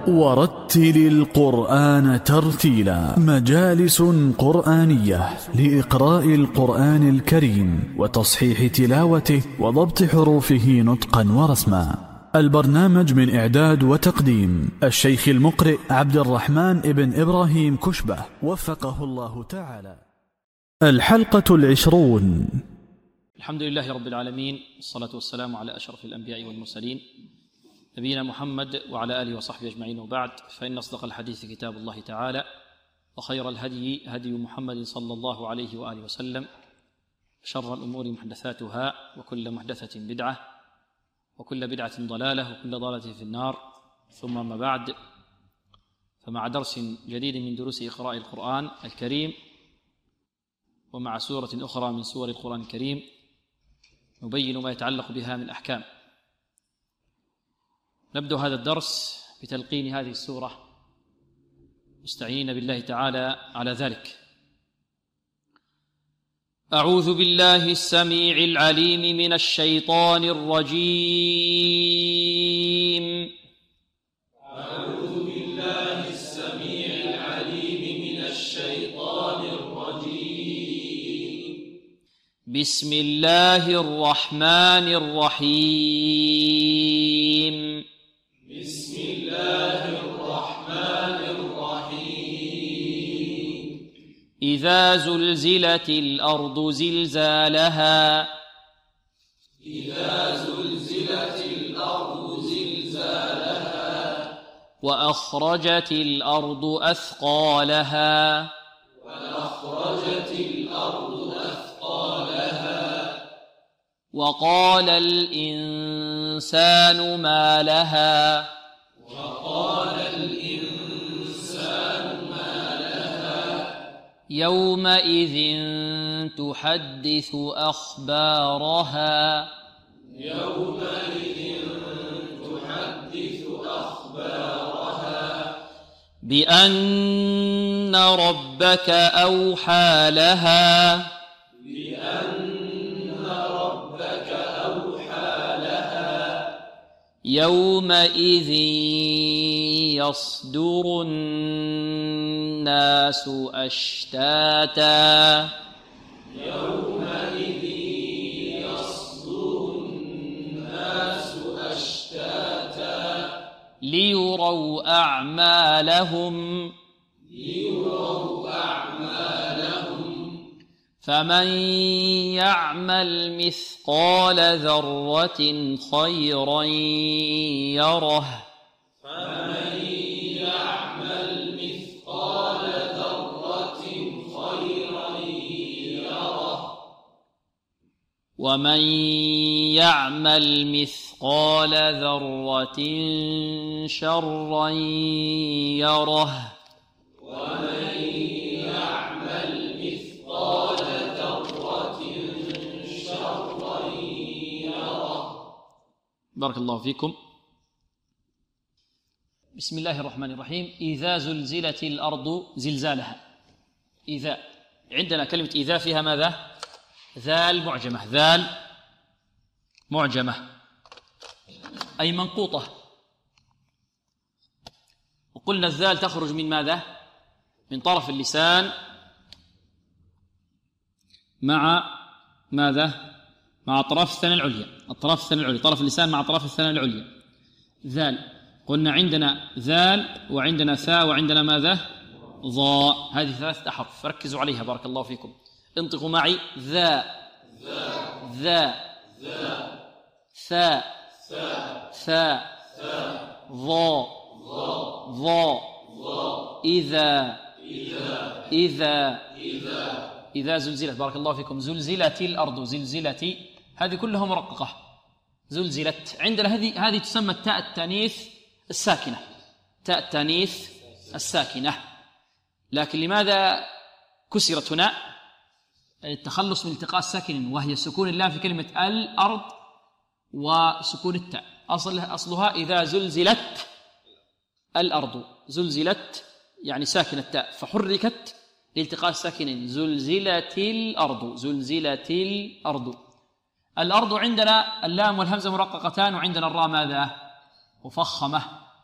ورتل القرآن ترتيلا. مجالس قرآنية لإقراء القرآن الكريم وتصحيح تلاوته وضبط حروفه نطقا ورسما. البرنامج من إعداد وتقديم الشيخ المقرئ عبد الرحمن ابن إبراهيم كشبة وفقه الله تعالى. الحلقة 20. الحمد لله رب العالمين، والصلاة والسلام على أشرف الأنبياء والمرسلين نبينا محمد وعلى آله وصحبه أجمعين، وبعد، فإن أصدق الحديث كتاب الله تعالى، وخير الهدي هدي محمد صلى الله عليه وآله وسلم، شر الأمور محدثاتها، وكل محدثة بدعة، وكل بدعة ضلالة، وكل ضلالة في النار. ثم ما بعد، فمع درس جديد من دروس إقراء القرآن الكريم، ومع سورة أخرى من سور القرآن الكريم نبين ما يتعلق بها من أحكام. نبدأ هذا الدرس بتلقين هذه السورة مستعينين بالله تعالى على ذلك. أعوذ بالله السميع العليم من الشيطان الرجيم. أعوذ بالله السميع العليم من الشيطان الرجيم. بسم الله الرحمن الرحيم. بسم الله الرحمن الرحيم. إذا زلزلت الأرض زلزالها. إذا زلزلت الأرض زلزالها. وأخرجت الأرض أثقالها. وأخرجت الأرض أثقالها. وقال الإنسان ما لها. وقال الإنسان ما لها. يومئذ تحدث أخبارها. يومئذ تحدث أخبارها. بأن ربك أوحى لها. بأن ربك أوحى لها. يومئذ يصدر الناس أشتاتا. يومئذ يصدر الناس أشتاتا. ليروا أعمالهم. ليروا أعمالهم. فمن يعمل مثقال ذرة خيرا يره. فمن يعمل مثقال ذرة خيرا يره. ومن يعمل مثقال ذرة شرا يره. ومن يعمل مثقال ذرة شرا يره. بارك الله فيكم. بسم الله الرحمن الرحيم. إذا زلزلت الأرض زلزالها. إذا، عندنا كلمة إذا فيها ماذا؟ ذال معجمة. ذال معجمة أي منقوطة. وقلنا الذال تخرج من ماذا؟ من طرف اللسان مع ماذا؟ مع أطراف الثنى العليا. أطراف الثنى العليا، طرف اللسان مع أطراف الثنى العليا. ذال. قلنا عندنا ذال، وعندنا ثاء، وعندنا ماذا؟ ضاء. هذه 3 أحرف، ركزوا عليها بارك الله فيكم. انطقوا معي. ذا ذا ثاء ثاء ضاء ضاء. إذا إذا إذا زلزلت، بارك الله فيكم. زلزلت الأرض. زلزلت، هذه كلها مرققة. زلزلت. عندنا هذه تسمى التاء التانيث الساكنة. تاء التانيث الساكنة. لكن لماذا كسرت هنا؟ التخلص من التقاء الساكن، وهي سكون اللام في كلمة الأرض وسكون التاء. أصلها إذا زلزلت الأرض. زلزلت يعني ساكن التاء، فحركت لالتقاء الساكنين. زلزلت الأرض. زلزلت الأرض. الأرض عندنا اللام والهمزة مرققتان، وعندنا الراء ماذا؟ مفخمة.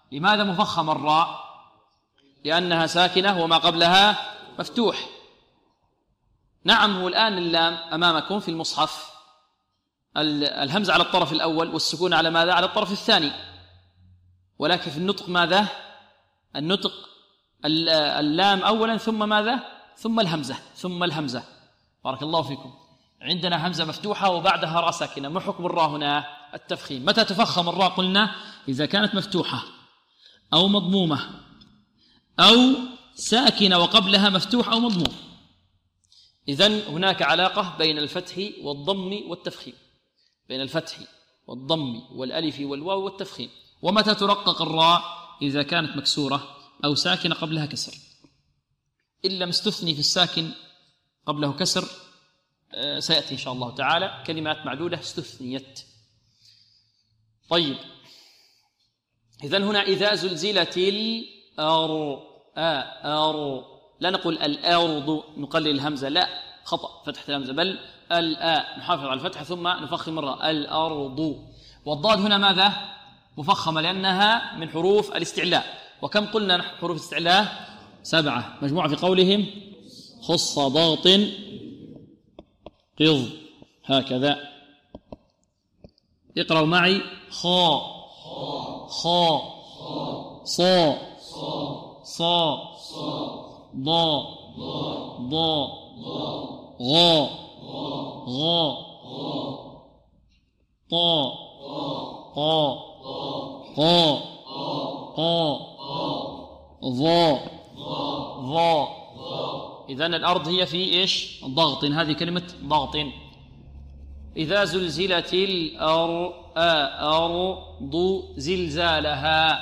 لماذا مفخم الراء؟ لأنها ساكنة وما قبلها مفتوح. نعم، هو الآن اللام أمامكم في المصحف الهمزة على الطرف الأول والسكون على ماذا؟ على الطرف الثاني، ولكن في النطق ماذا؟ النطق اللام أولا ثم ماذا؟ ثم الهمزة. بارك الله فيكم. عندنا همزة مفتوحة وبعدها راء ساكنة. ما حكم الراء هنا؟ التفخيم. متى تفخم الراء؟ قلنا إذا كانت مفتوحة أو مضمومة أو ساكنة وقبلها مفتوح أو مضموم. إذن هناك علاقة بين الفتح والضم والتفخيم، بين الفتح والضم والألف والواو والتفخيم. ومتى ترقق الراء؟ إذا كانت مكسورة أو ساكنة قبلها كسر، إلا مستثني في الساكن قبله كسر سيأتي إن شاء الله تعالى كلمات معدودة استثنيت. طيب، إذن هنا إذا زلزلت الأرض، لا نقول الأرض نقلل الهمزة، لا، خطأ، فتحة الهمزة، بل نحافظ على الفتحة ثم نفخم مرة الأرض. والضاد هنا ماذا؟ مفخمة لأنها من حروف الاستعلاء. وكم قلنا حروف الاستعلاء؟ 7، مجموعة في قولهم خص ضغط قض، هكذا. اقرأوا معي: خا خا صا صا ضا ضا غا غا طا طا قا قا ضا ضا. إذن الأرض هي في إيش؟ ضغط، هذه كلمة ضغط. إذا زلزلت الأرض زلزالها،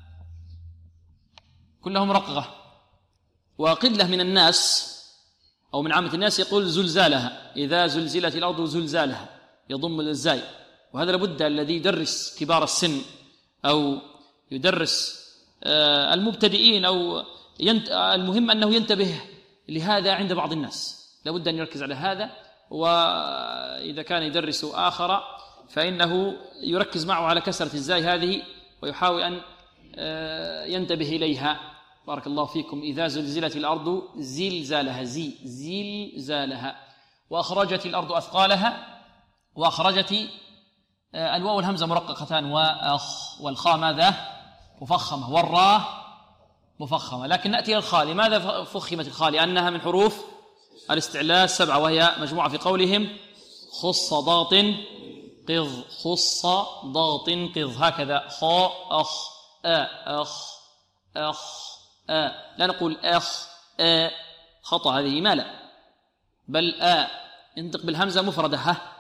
كلهم رققة. وقلة من الناس أو من عامة الناس يقول زلزالها. إذا زلزلت الأرض زلزالها يضم الزاي، وهذا لابد الذي يدرس كبار السن أو يدرس المبتدئين أو المهم أنه ينتبه لهذا عند بعض الناس، لابد أن يركز على هذا. وإذا كان يدرس آخر فإنه يركز معه على كسرة الزاي هذه ويحاول أن ينتبه إليها. بارك الله فيكم. إذا زلزلت الأرض زلزالها، زلزالها. وأخرجت الأرض أثقالها، وأخرجت الواو والهمزة مرققتان، والخاء ماذا؟ مفخمة، والراء مفخمة. لكن نأتي إلى الخاء. لماذا فخمت الخاء؟ لأنها من حروف الاستعلاء 7، وهي مجموعة في قولهم خص ضغط قض، خص ضغط قض، هكذا. خاء أخ أخ أخ لا نقول أخ خطأ، هذه ما لا، بل انطق بالهمزة مفردة،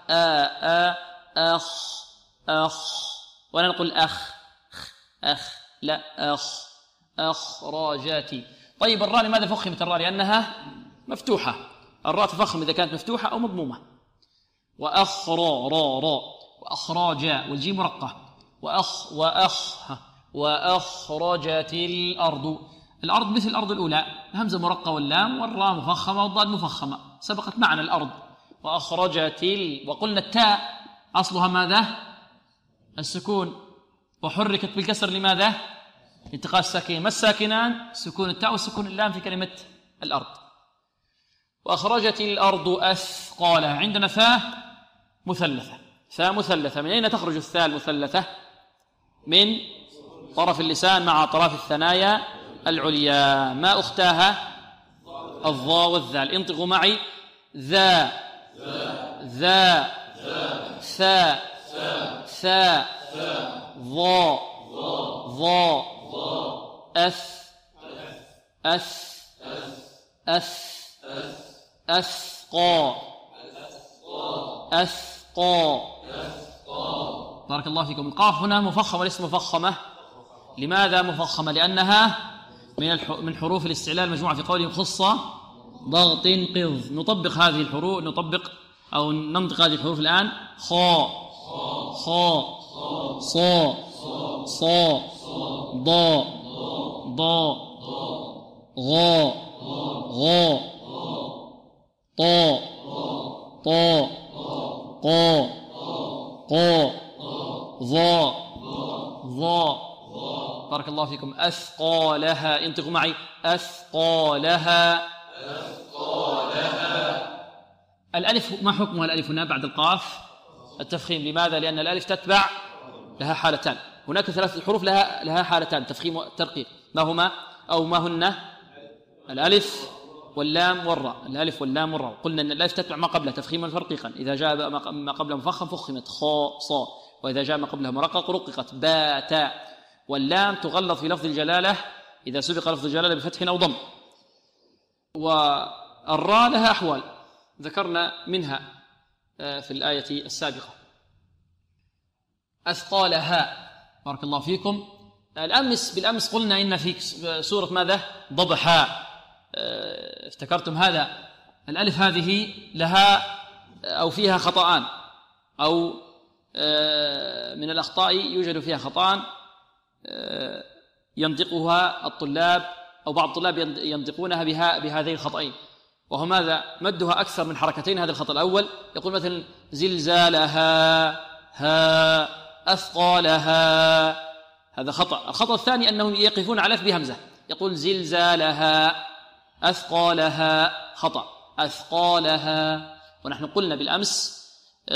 أخ أخ، ولا نقول أخ أخ، لا، أخ أخراجاتي. طيب، الراء لماذا فخمت الراء؟ لأنها مفتوحة. الراء تفخم إذا كانت مفتوحة أو مضمومة. وأخرى را را، وأخراجا، والجيم مرقة، وأخرجت الأرض مثل الأرض الأولى، الهمزة مرقة واللام، والراء مفخمة والضاد مفخمة، سبقت معنا الأرض. وأخرجت وقلنا التاء أصلها ماذا؟ السكون، وحركت بالكسر لماذا؟ انتقال الساكنين. ما الساكنان؟ سكون التاء وسكون اللام في كلمة الأرض. وأخرجت الأرض أثقالها. عندنا ثاء مثلثة، ثاء مثلثة. من أين تخرج الثاء المثلثة؟ من طرف اللسان مع أطراف الثنايا العليا. ما أختاها؟ الضاء والذال. انطقوا معي: ذا ذا ثاء ثاء ضاء ضاء أث أث أث أثقى أثقى. بارك الله فيكم. القاف هنا مفخمة وليست مفخمة. لماذا مفخمة؟ لأنها من حروف الاستعلاء المجموعة في قوله خص ضغط قض. نطبق هذه الحروف، نطبق أو ننطق هذه الحروف الآن: خاء خاء صا صا ضاء ضاء غا غا طاء طاء قا قا ظاء ظاء. بارك الله فيكم. أثقالها، انطقوا معي. أثقالها. الألف ما حكمها الألف هنا بعد القاف؟ التفخيم. لماذا؟ لأن الألف تتبع لها حالتان. هناك 3 حروف لها حالتان، تفخيم وترقيق. ما هما أو ما هن؟ الألف واللام والراء. الألف واللام والراء. قلنا أن الألف تتبع ما قبلها تفخيما فرقيقا، إذا جاء ما قبله مفخم فخمت خاء صاء، وإذا جاء ما قبله مرقق رققت باء تاء. واللام تغلظ في لفظ الجلالة إذا سبق لفظ الجلالة بفتح أو ضم. والراء لها أحوال ذكرنا منها في الآية السابقة. أثقالها. بارك الله فيكم. بالأمس قلنا إن في سورة ماذا؟ ضبحا. افتكرتم هذا؟ الألف هذه لها أو فيها خطأان، أو من الأخطاء يوجد فيها خطأان ينطقها الطلاب أو بعض الطلاب ينطقونها بهذين الخطأين، وهو ماذا؟ مدها أكثر من حركتين. هذا الخطأ الأول، يقول مثلا زلزالها، ها، أثقالها، هذا خطأ. الخطأ الثاني أنهم يقفون على بهمزة، يقول زلزالها، أثقالها، خطأ. أثقالها. ونحن قلنا بالأمس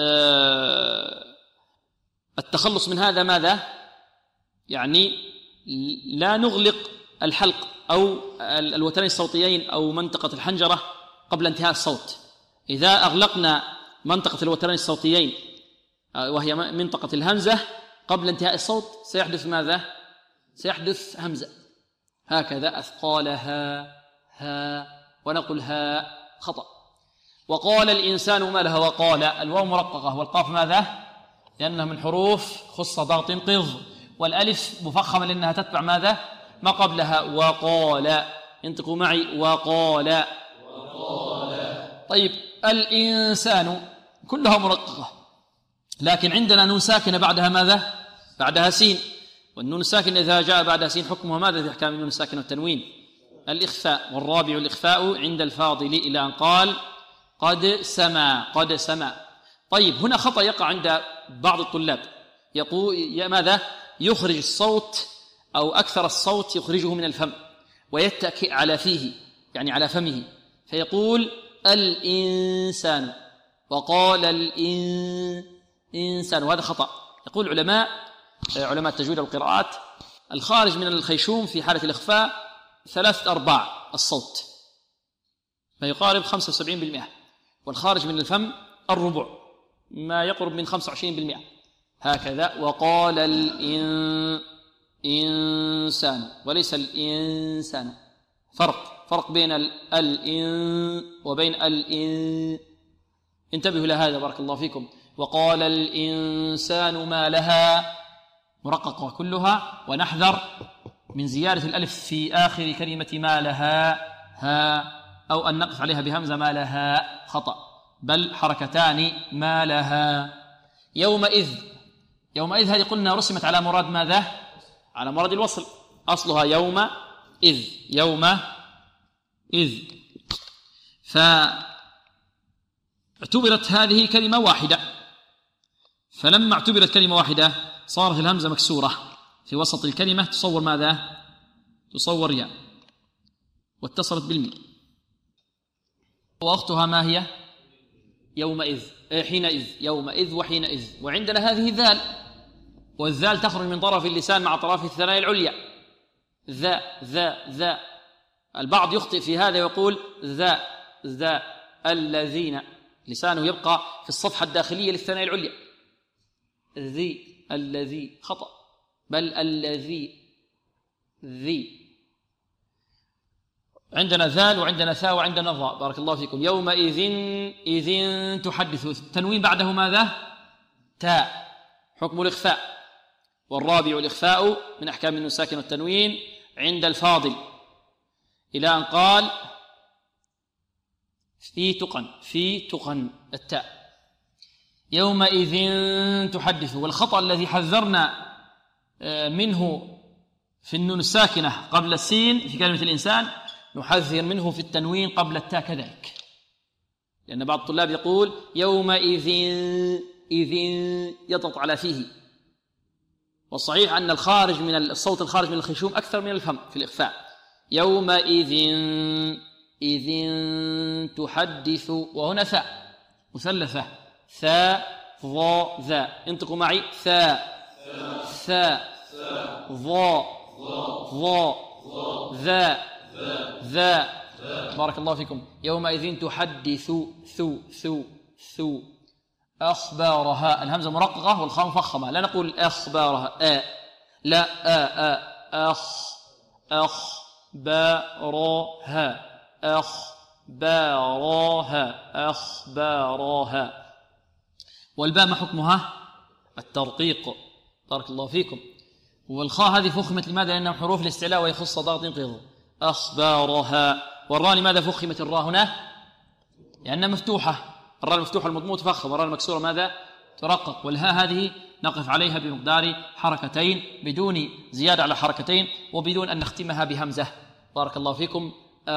التخلص من هذا ماذا؟ يعني لا نغلق الحلق أو الوترين الصوتيين أو منطقة الحنجرة قبل انتهاء الصوت. إذا أغلقنا منطقة الوترين الصوتيين وهي منطقة الهمزة قبل انتهاء الصوت سيحدث ماذا؟ سيحدث همزة. هكذا أثقالها، ها، ونقول ها، خطأ. وقال الإنسان ما لها. وقال، الواو مرققة والقاف ماذا؟ لأنها من حروف خص ضغط قض، والألف مفخمة لأنها تتبع ماذا؟ ما قبلها. وقال، انطقوا معي. وقال. طيب، الإنسان كلها مرققة، لكن عندنا نون ساكنة بعدها ماذا؟ بعدها سين، والنون الساكن إذا جاء بعدها سين حكمها ماذا في أحكام النون الساكن والتنوين؟ الإخفاء. والرابع الإخفاء عند الفاضل إلى أن قال قد سمع. قد سمع. طيب، هنا خطأ يقع عند بعض الطلاب، يقول ماذا؟ يخرج الصوت أو أكثر الصوت يخرجه من الفم ويتكئ على فيه، يعني على فمه، فيقول الإنسان وقال الإنسان، وهذا خطأ. يقول علماء التجويد والقراءات الخارج من الخيشوم في حالة الإخفاء 3/4 الصوت، ما يقارب 75%، والخارج من الفم الربع، ما يقرب من 25%. هكذا. وقال الإنسان وليس الإنسان. فرق بين الإن وبين الإن. انتبهوا لهذا بارك الله فيكم. وقال الإنسان ما لها، مرققة كلها، ونحذر من زيادة الألف في آخر كلمة ما لها، ها، أو أن نقف عليها بهمزة ما لها، خطأ، بل حركتان ما لها. يومئذ. يومئذ هذه قلنا رسمت على مراد ماذا؟ على مراد الوصل، أصلها يومئذ. يومئذ. فاعتبرت هذه كلمة واحدة، فلما اعتبرت كلمة واحدة صارت الهمزة مكسورة في وسط الكلمة، تصور ماذا؟ تصور ياء، واتصلت بالميم، وأختها ما هي؟ يومئذ، حينئذ، يومئذ وحينئذ. وعندنا هذه ذال، والذال تخرج من طرف اللسان مع طرف الثنايا العليا، ذا. البعض يخطئ في هذا ويقول ذا الذين، لسانه يبقى في الصفحة الداخلية للثنايا العليا، الذي، خطأ، بل ذي. عندنا ذال وعندنا ثاء وعندنا ظاء. بارك الله فيكم. يومئذ إذ تحدث، التنوين بعده ماذا؟ تاء، حكم الإخفاء. والرابع الإخفاء من أحكام النون الساكن والتنوين عند الفاضل إلى أن قال في تقن التاء. يومئذ تحدث. والخطأ الذي حذرنا منه في النون الساكنة قبل السين في كلمة الإنسان نحذر منه في التنوين قبل التاء كذلك، لأن بعض الطلاب يقول يومئذ، إذ يضغط على فيه، والصحيح أن الخارج من الصوت الخارج من الخيشوم أكثر من الفم في الإخفاء. يومئذ إذ تحدث، وهنا ثاء مثلثة، ثاء ظا ذا، انطقوا معي، ثاء ثاء ظا ظا ذا ذا. بارك الله فيكم. يومئذ تحدث ثو أخبارها، الهمزة مرققة والخاء مفخمة، لا نقول أخبارها لا أخبارها. والباء ما حكمها؟ الترقيق. بارك الله فيكم. والخاء هذه فخمت لماذا؟ لأنها حروف الاستعلاء ويخص ضغط انقض. أخبارها. والراء لماذا فخمت الراء هنا؟ لأنها مفتوحة، الراء المفتوحة المضمومة تفخم، والراء المكسورة ماذا؟ ترقق. والهاء هذه نقف عليها بمقدار حركتين بدون زيادة على حركتين وبدون أن نختمها بهمزة. بارك الله فيكم.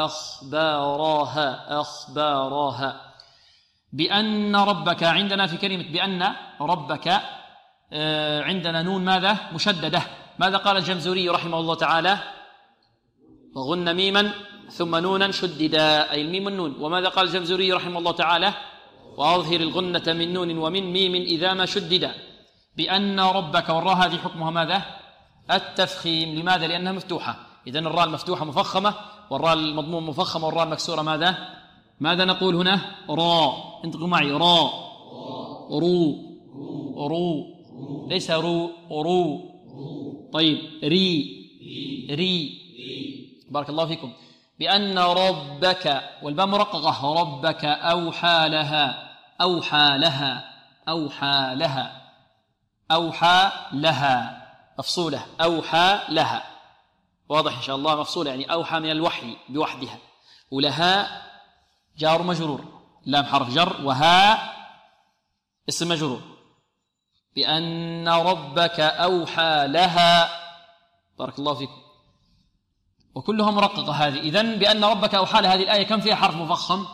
أخبارها. بأن ربك، عندنا في كلمة بأن ربك عندنا نون ماذا؟ مشددة. ماذا قال الجمزوري رحمه الله تعالى؟ وغن ميما ثم نونا شددا، أي الميم والنون. وماذا قال الجمزوري رحمه الله تعالى؟ وأظهر الغنة من نون ومن ميم إذا ما شددا. بأن ربك، والراء هذه حكمها ماذا؟ التفخيم. لماذا؟ لأنها مفتوحة. إذن الراء المفتوحة مفخمة، والراء المضموم مفخمة، والراء المكسورة ماذا نقول هنا؟ راء. انطقوا معي، راء رو ليس رو. طيب، ري. بارك الله فيكم. بأن ربك، والباء مرققة، ربك أوحى لها مفصولة، أوحى لها، واضح إن شاء الله، مفصولة يعني أوحى من الوحي بوحدها. ولها جار مجرور، لام حرف جر، وها اسم مجرور. بأن ربك أوحى لها. بارك الله فيكم. وكلها مرققة هذه. إذن بأن ربك أوحى لها، هذه الآية كم فيها حرف مفخم؟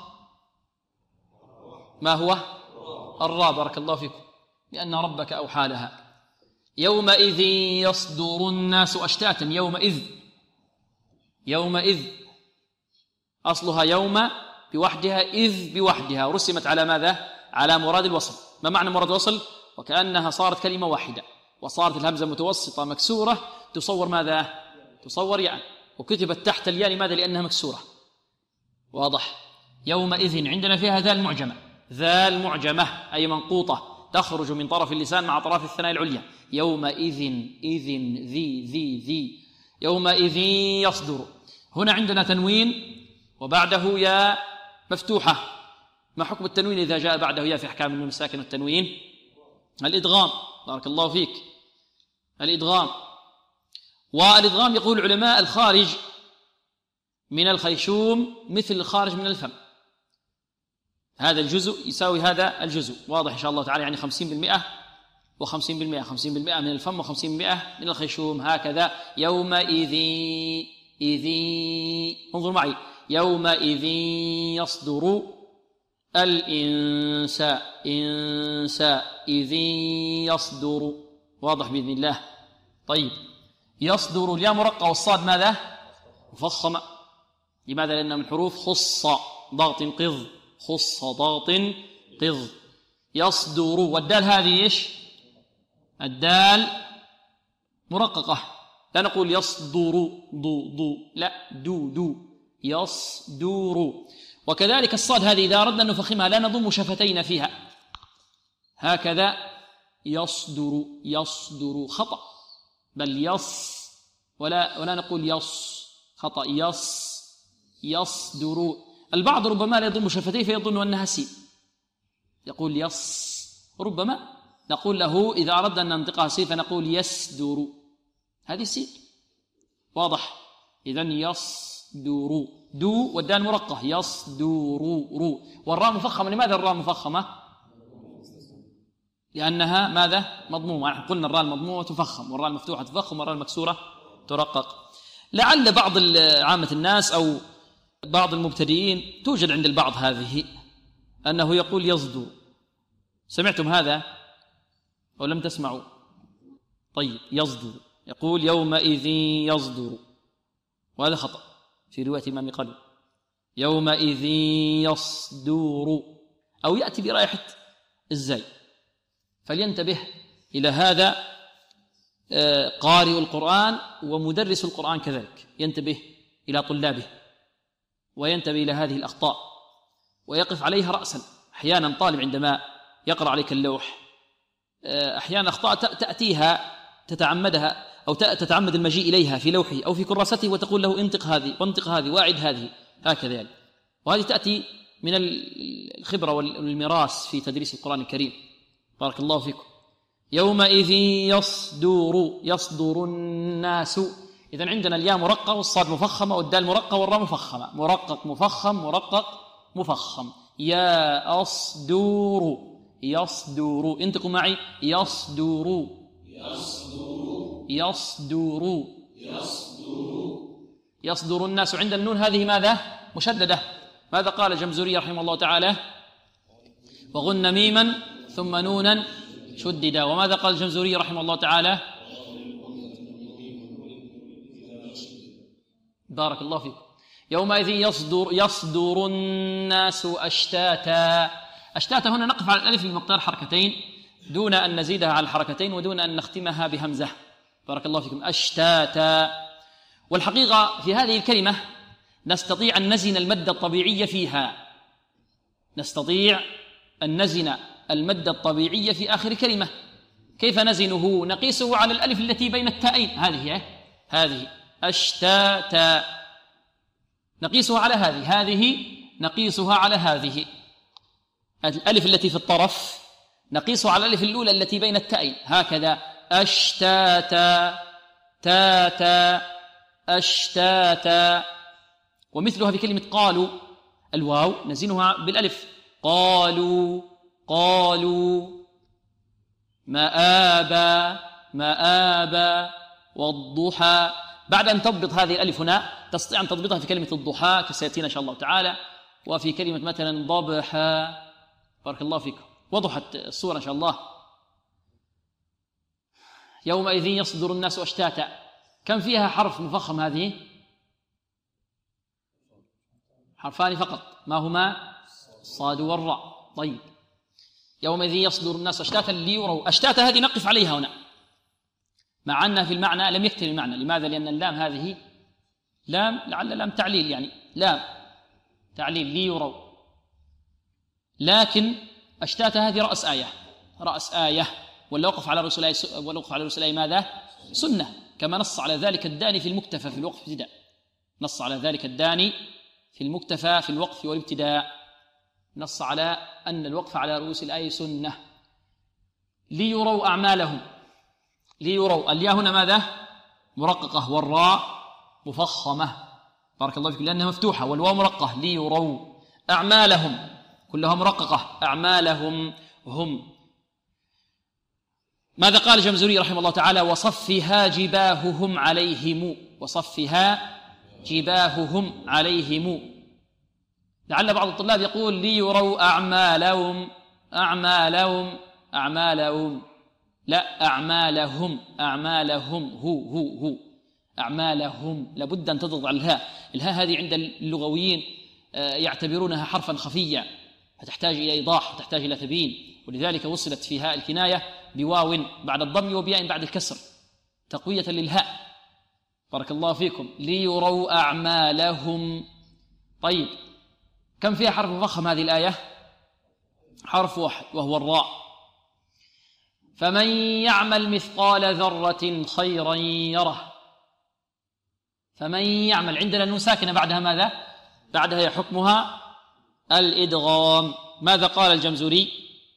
ما هو؟ الراء. بارك الله فيكم. بأن ربك أوحى لها. يومئذ يصدر الناس أشتاتا. يومئذ أصلها يوم بوحدها، إذ بوحدها، رسمت على ماذا؟ على مراد الوصل. ما معنى مراد الوصل؟ وكأنها صارت كلمة واحدة، وصارت الهمزة متوسطة مكسورة تصور ماذا؟ تصور يعني، وكتبت تحت الياء لماذا؟ لأنها مكسورة. واضح؟ يومئذ عندنا فيها ذال معجمة أي منقوطة تخرج من طرف اللسان مع طرف الثناء العليا. يومئذ إذن ذي. يومئذ يصدر. هنا عندنا تنوين وبعده ياء مفتوحة. ما حكم التنوين إذا جاء بعده ياء في أحكام النون الساكن والتنوين؟ الإدغام. بارك الله فيك. الإدغام. والإدغام يقول العلماء الخارج من الخيشوم مثل الخارج من الفم. هذا الجزء يساوي هذا الجزء. واضح إن شاء الله تعالى، يعني 50% و50%، 50% من الفم و50% من الخيشوم. هكذا يومئذ انظر معي، يومئذ يصدر الإنساء إذ يصدر. واضح بإذن الله. طيب، يصدر الياء مرقة والصاد ماذا؟ مفخمة. لماذا؟ لأنها من حروف خص ضغط قض، خص ضغط قض. يصدر. والدال هذه ايش؟ الدال مرققة، لا نقول يصدر ضو، لا دو يصدر. وكذلك الصاد هذه إذا أردنا أن نفخمها لا نضم شفتين فيها، هكذا يصدر خطأ، بل ولا نقول خطأ، يصدر. البعض ربما لا يضم شفتيه فيظن أنها سين، يقول ربما نقول له إذا أردنا أن ننطقها سين فنقول يسدر، هذه سين. واضح؟ إذن يصدر، دو والدال مرقة، يصدر رو. والراء مفخمة. لماذا الراء مفخمة؟ لأنها ماذا؟ مضمومة. نحن قلنا الراء المضمومة تفخم، والراء المفتوحة تفخم، والراء المكسورة ترقق. لعل بعض عامة الناس أو بعض المبتدئين توجد عند البعض هذه، أنه يقول يصدر. سمعتم هذا أو لم تسمعوا؟ طيب يصدر، يقول يومئذ يصدر، وهذا خطأ في رواية إمام قلب، يومئذ يصدر، أو يأتي برائحة الزاي. فلينتبه إلى هذا قارئ القرآن ومدرس القرآن كذلك، ينتبه إلى طلابه وينتبه إلى هذه الأخطاء ويقف عليها رأسا. أحيانا طالب عندما يقرأ عليك اللوح أحيانا أخطاء تأتيها تتعمدها أو تتعمد المجيء إليها في لوحه أو في كراسته وتقول له انطق هذه وانطق هذه واعد هذه، هكذا يعني. وهذه تأتي من الخبرة والميراث في تدريس القرآن الكريم. بارك الله فيكم. يومئذ يصدر الناس. إذن عندنا الياء مرققة والصاد مفخمة والدال مرققة والراء مفخمة، مرقق مفخم مرقق مفخم. يا أصدور يصدر، انتقوا معي، يصدر يصدر يصدر الناس. عند النون هذه ماذا؟ مشددة. ماذا قال الجمزوري رحمه الله تعالى؟ وغن ميما ثم نونا شددا. وماذا قال الجمزوري رحمه الله تعالى؟ بارك الله فيكم. يومئذ يصدر الناس أشتاتا. أشتاتا هنا نقف على الألف بمقدار حركتين دون أن نزيدها على الحركتين ودون أن نختمها بهمزة. بارك الله فيكم. أشتاتا. والحقيقة في هذه الكلمة نستطيع أن نزن المد الطبيعي فيها، نستطيع أن نزن المد الطبيعي في آخر كلمة. كيف نزنه؟ نقيسه على الألف التي بين التائين، هذه أشتاتا، نقيسها على هذه نقيسها على هذه. الألف التي في الطرف نقيسها على الألف الأولى التي بين التائين، هكذا أشتاتا تاتا أشتاتا. ومثلها في كلمة قالوا، الواو نزنها بالألف، قالوا مآبا والضحى. بعد أن تضبط هذه الألف هنا تستطيع أن تضبطها في كلمة الضحى كسيأتينا إن شاء الله تعالى، وفي كلمة مثلا ضبحا. بارك الله فيكم. وضحت الصورة إن شاء الله. يومئذ يصدر الناس أشتاتا. كم فيها حرف مفخم؟ هذه حرفان فقط، ما هما؟ الصاد والراء. طيب، يومئذ يصدر الناس أشتاتا ليروا. أشتاتا هذه نقف عليها هنا، مع أنها في المعنى لم يكتمل المعنى. لماذا؟ لأن اللام هذه لام، لعل لام تعليل، يعني لام تعليل ليروا. لكن أشتاتا هذه رأس آية، والوقف على رسول آية ماذا؟ سنة، كما نص على ذلك الداني في المكتفى في الوقف والابتداء. نص على ذلك الداني في المكتفى في الوقف والابتداء، نص على أن الوقف على رؤوس الآية سنة. ليروا أعمالهم. ليروا، الياء هنا ماذا؟ مرققة والراء مفخمة. بارك الله فيكم، لأنها مفتوحة والواو مرققة. ليروا أعمالهم، كلها مرققة. أعمالهم هم. ماذا قال الجمزوري رحمه الله تعالى؟ وصفها جباههم عليهم. وصفها جباههم عليهم. لعل بعض الطلاب يقول ليروا أعمالهم. لا، أعمالهم هو أعمالهم. لابد أن تضغط على الهاء هذه عند اللغويين يعتبرونها حرفا خفيا، فتحتاج إلى إيضاح وتحتاج إلى تبيين، ولذلك وصلت في هاء الكناية بواو بعد الضم وبياء بعد الكسر تقوية للهاء. بارك الله فيكم. ليروا أعمالهم. طيب، كم فيها حرف مفخم هذه الآية؟ حرف واحد وهو الراء. فمن يعمل مثقال ذرة خيرا يره. فمن يعمل، عندنا النون ساكنة بعدها ماذا؟ بعدها حكمها الإدغام. ماذا قال الجمزوري؟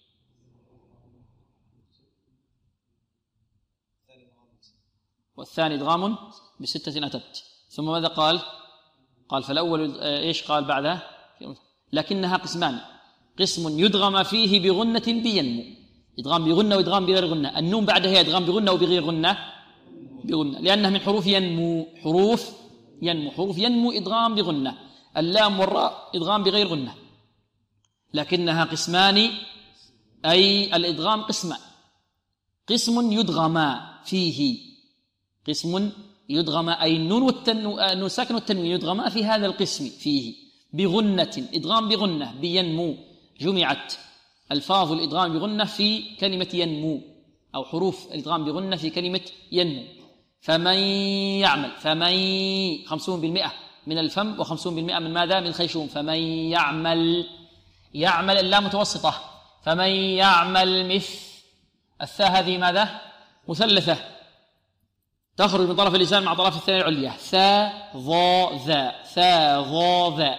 والثاني إدغام بستة أتت. ثم ماذا قال؟ فالأول إيش قال بعدها؟ لكنها قسمان، قسم يدغم فيه بغنة بينمو، إدغام بغنة وإدغام بغير غنة. النون بعدها إدغام بغنة وبغير غنة بغنة، لأنها من حروف ينمو. حروف ينمو إدغام بغنة. اللام والراء إدغام بغير غنة، لكنها قسمان، أي الإدغام قسمان. قسم يدغم فيه، قسم يدغم أي النون الساكن والتنوين يدغم في هذا القسم فيه بغنة، إدغام بغنة بينمو، جمعت ألفاظ الإدغام بغنة في كلمة ينمو، أو حروف الإدغام بغنة في كلمة ينمو. فمن يعمل، فمن 50% من الفم و50% من ماذا؟ من الخيشوم. فمن يعمل، يعمل اللام متوسطة، فمن يعمل مثل الثاء هذه ماذا؟ مثلثة تخرج من طرف اللسان مع طرف الثانية العليا، ثا ظا ذا، ثا ظا ذا.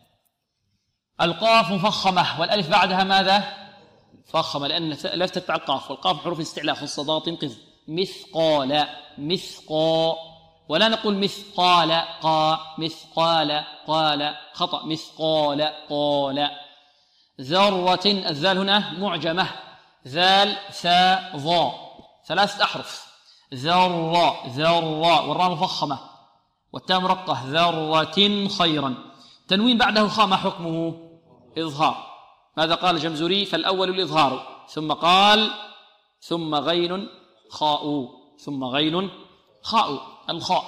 القاف مفخمة والألف بعدها ماذا؟ مفخمة لأن الألف تتبع القاف، والقاف حروف الاستعلاء خص تنقذ. مثقال، مثقا، ولا نقول مثقال قا، مثقال قال، خطأ، مثقال قال. ذرة، الذال هنا معجمة، ذال ثا ظا، 3 أحرف، ذرة ذرة، والراء مفخمة والتاء مرقة، ذرة خيرا. تنوين بعده خاء ما حكمه؟ إظهار. ماذا قال الجمزوري؟ فالأول الإظهار، ثم قال ثم غين خاء، ثم غين خاء، الخاء.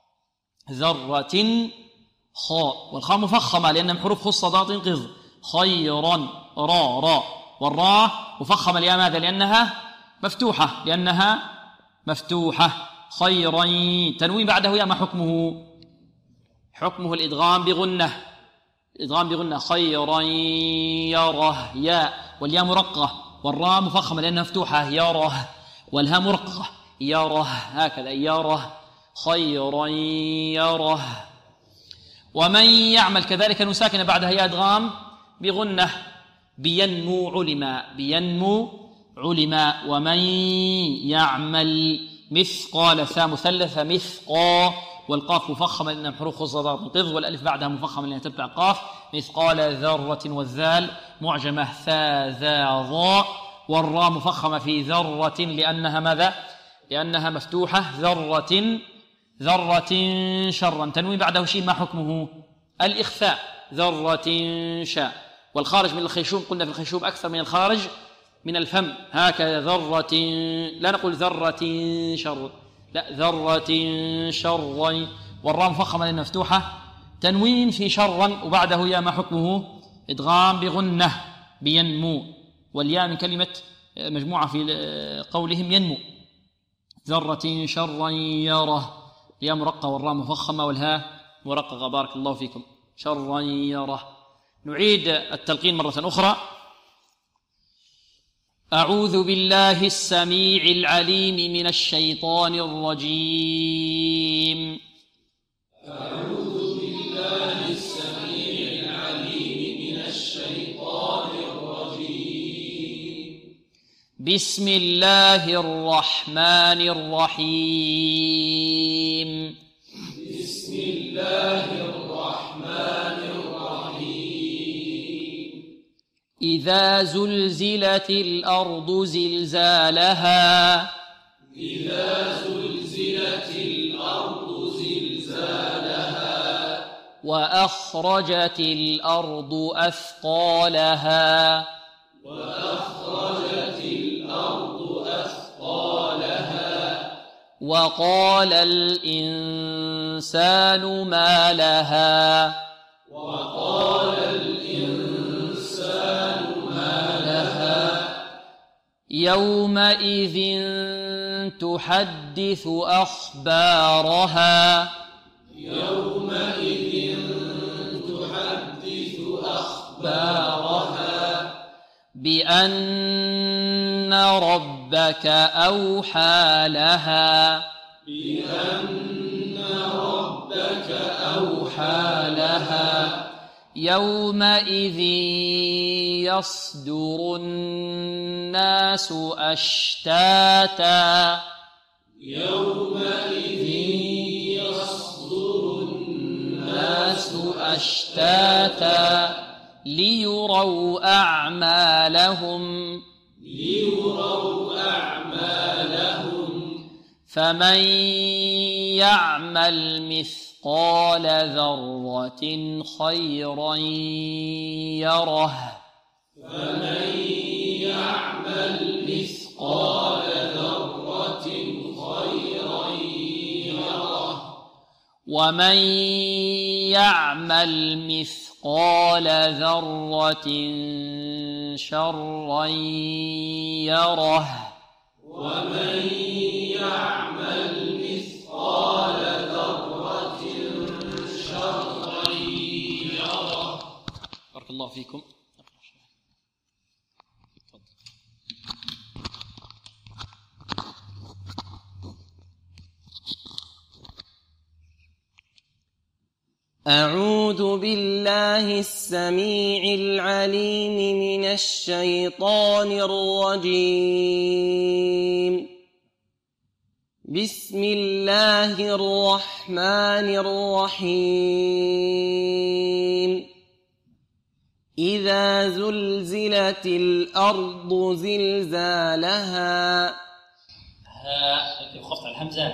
ذرة خاء، والخاء مفخمة لأنها من حروف خص ضاد قض. خيرا را را، والراء مفخمة لأن ماذا؟ لأنها مفتوحة، لأنها مفتوحة. خيرا، تنوين بعده يا ما حكمه؟ حكمه الإدغام بغنة، إدغام بغنة. خيرا يره، يا، والياء مرقة، والراء مفخمة لأنها مفتوحة، يره، والها مرقة، يره، هكذا يره. خيرا يره. ومن يعمل كذلك نساكن بعدها يا إدغام بغنة، بينمو علما، بينمو علما. ومن يعمل مثقال، ثاء مثلثة مثقا، والقاف مفخمة لأنها حروف خص قض، والألف بعدها مفخمة لأنها تتبع قاف. مثقال ذرة، والذال معجمة، ثا ذا ظا، والراء مفخمة في ذرة لأنها ماذا؟ لأنها مفتوحة. ذرة ذرة شرا، تنوين بعده شيء ما حكمه؟ الإخفاء. ذرة شاء. والخارج من الخيشوم، قلنا في الخيشوم أكثر من الخارج من الفم، هكذا ذرة، لا نقول ذرة شر، لا، ذرة شرا، والراء مفخمة لأنها مفتوحة. تنوين في شرا وبعده يا ما حكمه؟ إدغام بغنة، بينمو، والياء من كلمة مجموعة في قولهم ينمو. ذرة شرا يره، يا مرقة والراء مفخمة والهاء مرققة، بارك الله فيكم. شرا يره. نعيد التلقين مرة أخرى. أعوذ بالله السميع العليم من الشيطان الرجيم. أعوذ بالله السميع العليم من الشيطان الرجيم. بسم الله الرحمن الرحيم. بسم الله الرحمن الرحيم. إذا زلزلت الأرض زلزالها. إذا زلزلت الأرض زلزالها. وأخرجت الأرض أثقالها. وأخرجت الأرض أثقالها. وقال الإنسان ما لها. وقال الإنسان ما لها. يومئذ تحدث أخبارها. يومئذ تحدث أخبارها. بأن ربك أوحى لها. بأن ربك أوحى لها. يومئذ يصدر الناس أشتاتا. يومئذ يصدر الناس أشتاتا ليروا أعمالهم. ليروا أعمالهم. فمن يعمل مثقال ذرة خيرا يره. فمن يعمل مثقال ذرة ومن يعمل مثقال ذرة شرا يره ومن يعمل مثقال ذرة شرا يره. بارك الله فيكم. أعوذ بالله السميع العليم من الشيطان الرجيم. بسم الله الرحمن الرحيم. إذا زلزلت الأرض زلزالها. خفت على الهمزة.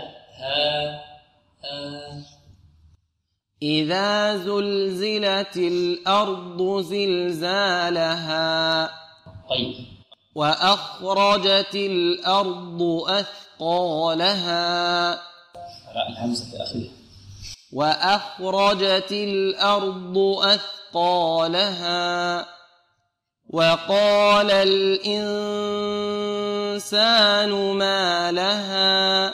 إذا زلزلت الأرض زلزالها. طيب. وأخرجت الأرض أثقالها. الهمزة في آخرها. وأخرجت الأرض أثقالها. وقال الإنسان ما لها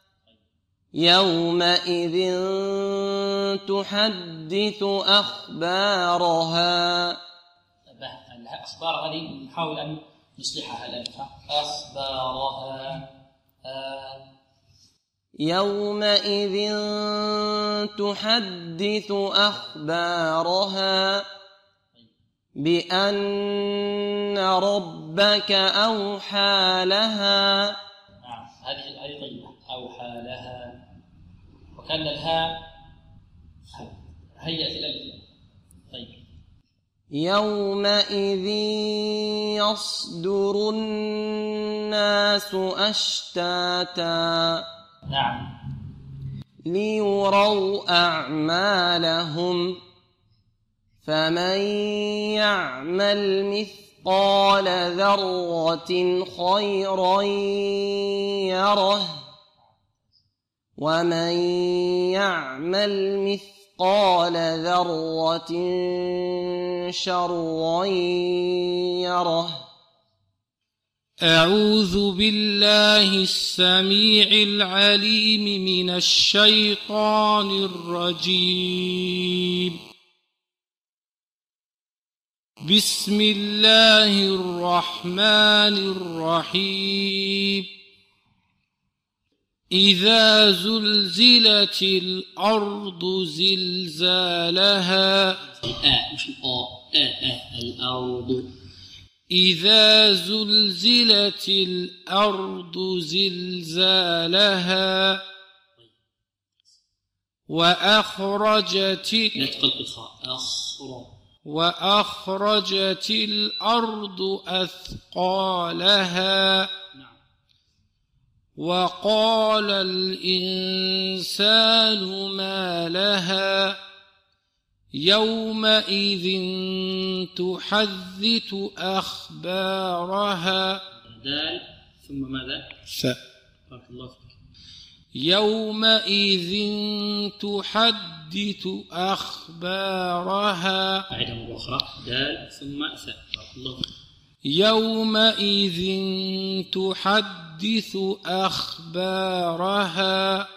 يومئذ تحدث أخبارها. أخبار هذه نحاول أن نصلحها الآن. أخبارها. يومئذ تحدث أخبارها بأن ربك أوحى لها. نعم هذه طيبة. أوحى لها وكان الهاء هيئة الألف. طيب. يومئذ يصدر الناس أشتاتا. نعم. ليروا أعمالهم فمن يعمل مثقال ذرة خيرا يره ومن يعمل مثقال ذرة شرا يره. أعوذ بالله السميع العليم من الشيطان الرجيم. بسم الله الرحمن الرحيم. إذا زلزلت الأرض زلزالها. مش الأرض. إذا زلزلت الأرض زلزالها وأخرجت الأرض أثقالها. وقال الإنسان ما لها يومئذ تحدث أخبارها. دال ثم ماذا؟ بارك الله فيك. يومئذ تحدث أخبارها. أعيدها مرة أخرى. دال ثم ثاء. بارك الله فيك. يومئذ تحدث أخبارها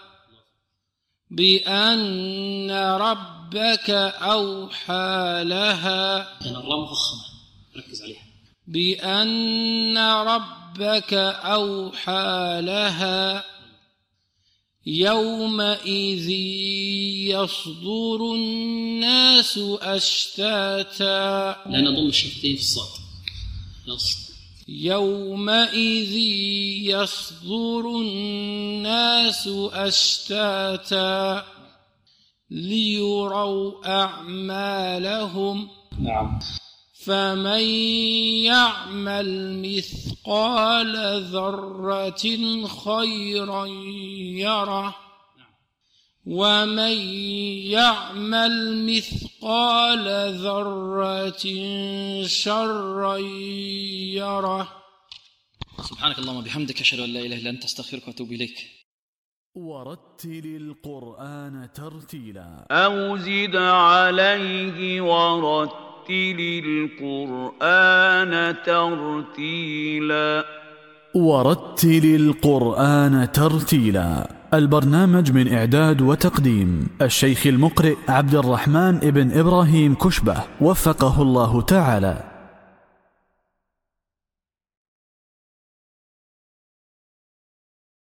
بأن ربك أوحى لها. أنا الراء مفخمة ركز عليها. بأن ربك أوحى لها يومئذ يصدر الناس أشتاتا. لا نضم الشفتين في الصوت. يومئذ يصدر الناس أشتاتا ليروا أعمالهم. نعم. فمن يعمل مثقال ذرة خيرا يره ومن يعمل مثقال ذرة شرا يره. سبحانك اللهم وبحمدك أشهد أن لا إله إلا أنت أستغفرك وأتوب إليك. ورتل القرآن ترتيلا أو زد عليه ورتل القرآن ترتيلا. ورتل القرآن ترتيلا. البرنامج من إعداد وتقديم الشيخ المقرئ عبد الرحمن ابن إبراهيم كشبة، وفقه الله تعالى.